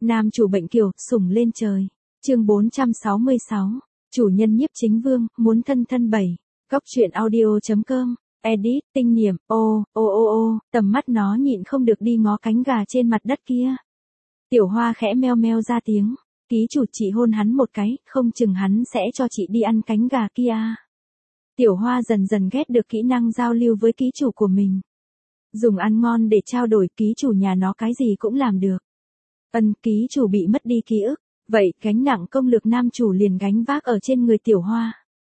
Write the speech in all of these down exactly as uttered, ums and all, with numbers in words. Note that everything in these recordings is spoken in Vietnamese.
Nam chủ bệnh kiều, sủng lên trời. Chương bốn trăm sáu mươi sáu. Chủ nhân Nhiếp Chính Vương, muốn thân thân bảy. Góc truyện audio.com. Edit, tinh niệm, ô, ô ô ô, tầm mắt nó nhịn không được đi ngó cánh gà trên mặt đất kia. Tiểu Hoa khẽ meo meo ra tiếng. Ký chủ chỉ hôn hắn một cái, không chừng hắn sẽ cho chị đi ăn cánh gà kia. Tiểu Hoa dần dần ghét được kỹ năng giao lưu với ký chủ của mình. Dùng ăn ngon để trao đổi, ký chủ nhà nó cái gì cũng làm được. Ân, ký chủ bị mất đi ký ức, vậy gánh nặng công lực nam chủ liền gánh vác ở trên người Tiểu Hoa.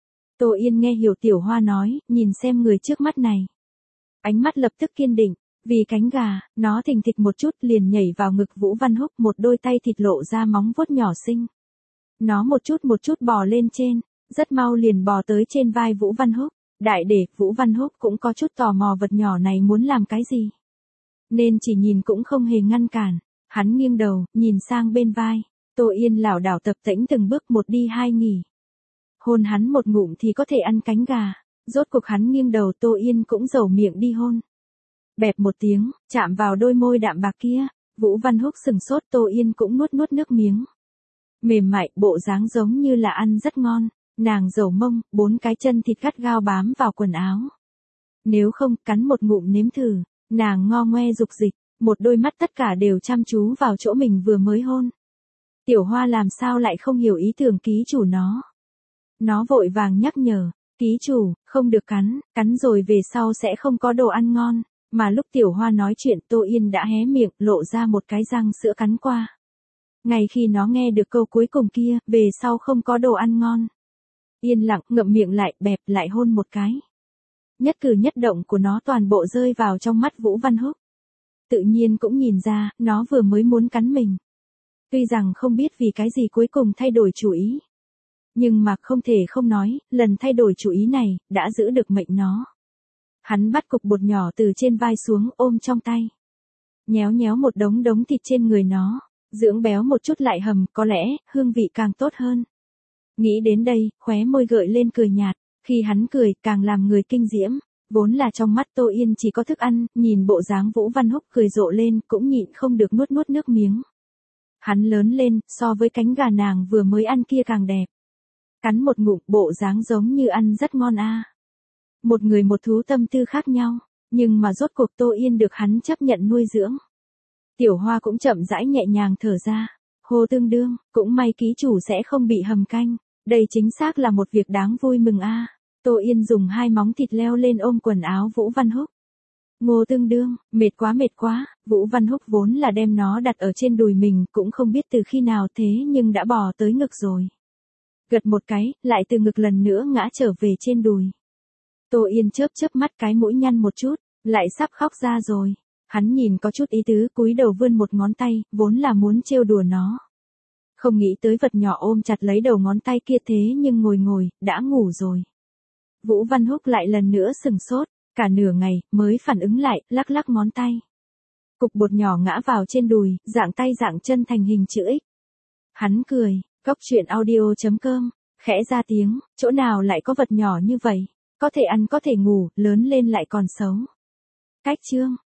Tô Yên nghe hiểu Tiểu Hoa nói, nhìn xem người trước mắt này. Ánh mắt lập tức kiên định, vì cánh gà, nó thình thịch một chút liền nhảy vào ngực Vũ Văn Húc, một đôi tay thịt lộ ra móng vuốt nhỏ xinh. Nó một chút một chút bò lên trên, rất mau liền bò tới trên vai Vũ Văn Húc. Đại để, Vũ Văn Húc cũng có chút tò mò vật nhỏ này muốn làm cái gì. Nên chỉ nhìn cũng không hề ngăn cản. Hắn nghiêng đầu, nhìn sang bên vai. Tô Yên lảo đảo tập tễnh từng bước một đi hai nghỉ. Hôn hắn một ngụm thì có thể ăn cánh gà. Rốt cuộc hắn nghiêng đầu, Tô Yên cũng dầu miệng đi hôn. Bẹp một tiếng, chạm vào đôi môi đạm bạc kia. Vũ Văn Húc sừng sốt, Tô Yên cũng nuốt nuốt nước miếng. Mềm mại, bộ dáng giống như là ăn rất ngon. Nàng dầu mông, bốn cái chân thịt gắt gao bám vào quần áo. Nếu không, cắn một ngụm nếm thử. Nàng ngo ngoe dục dịch, một đôi mắt tất cả đều chăm chú vào chỗ mình vừa mới hôn. Tiểu Hoa làm sao lại không hiểu ý tưởng ký chủ nó. Nó vội vàng nhắc nhở, ký chủ, không được cắn, cắn rồi về sau sẽ không có đồ ăn ngon. Mà lúc Tiểu Hoa nói chuyện, Tô Yên đã hé miệng, lộ ra một cái răng sữa cắn qua. Ngay khi nó nghe được câu cuối cùng kia, về sau không có đồ ăn ngon. Yên lặng, ngậm miệng lại, bẹp lại hôn một cái. Nhất cử nhất động của nó toàn bộ rơi vào trong mắt Vũ Văn Húc. Tự nhiên cũng nhìn ra, nó vừa mới muốn cắn mình. Tuy rằng không biết vì cái gì cuối cùng thay đổi chủ ý. Nhưng mà không thể không nói, lần thay đổi chủ ý này, đã giữ được mệnh nó. Hắn bắt cục bột nhỏ từ trên vai xuống, ôm trong tay. Nhéo nhéo một đống đống thịt trên người nó. Dưỡng béo một chút lại hầm, có lẽ, hương vị càng tốt hơn. Nghĩ đến đây, khóe môi gợi lên cười nhạt. Khi hắn cười, càng làm người kinh diễm. Vốn là trong mắt Tô Yên chỉ có thức ăn, nhìn bộ dáng Vũ Văn Húc cười rộ lên, cũng nhịn không được nuốt nuốt nước miếng. Hắn lớn lên, so với cánh gà nàng vừa mới ăn kia càng đẹp. Cắn một ngụm, bộ dáng giống như ăn rất ngon a. Một người một thú tâm tư khác nhau, nhưng mà rốt cuộc Tô Yên được hắn chấp nhận nuôi dưỡng. Tiểu Hoa cũng chậm rãi nhẹ nhàng thở ra. Hồ tương đương, cũng may ký chủ sẽ không bị hầm canh. Đây chính xác là một việc đáng vui mừng a. Tô Yên dùng hai móng thịt leo lên ôm quần áo Vũ Văn Húc. Ngô tương đương, mệt quá mệt quá, Vũ Văn Húc vốn là đem nó đặt ở trên đùi mình, cũng không biết từ khi nào thế nhưng đã bò tới ngực rồi. Gật một cái, lại từ ngực lần nữa ngã trở về trên đùi. Tô Yên chớp chớp mắt, cái mũi nhăn một chút, lại sắp khóc ra rồi. Hắn nhìn có chút ý tứ, cúi đầu vươn một ngón tay, vốn là muốn trêu đùa nó. Không nghĩ tới vật nhỏ ôm chặt lấy đầu ngón tay kia thế nhưng ngồi ngồi, đã ngủ rồi. Vũ Văn Húc lại lần nữa sừng sốt, cả nửa ngày, mới phản ứng lại, lắc lắc ngón tay. Cục bột nhỏ ngã vào trên đùi, dạng tay dạng chân thành hình chữ X. Hắn cười, góc truyện audio.com, khẽ ra tiếng, chỗ nào lại có vật nhỏ như vậy, có thể ăn có thể ngủ, lớn lên lại còn xấu. Cách chương.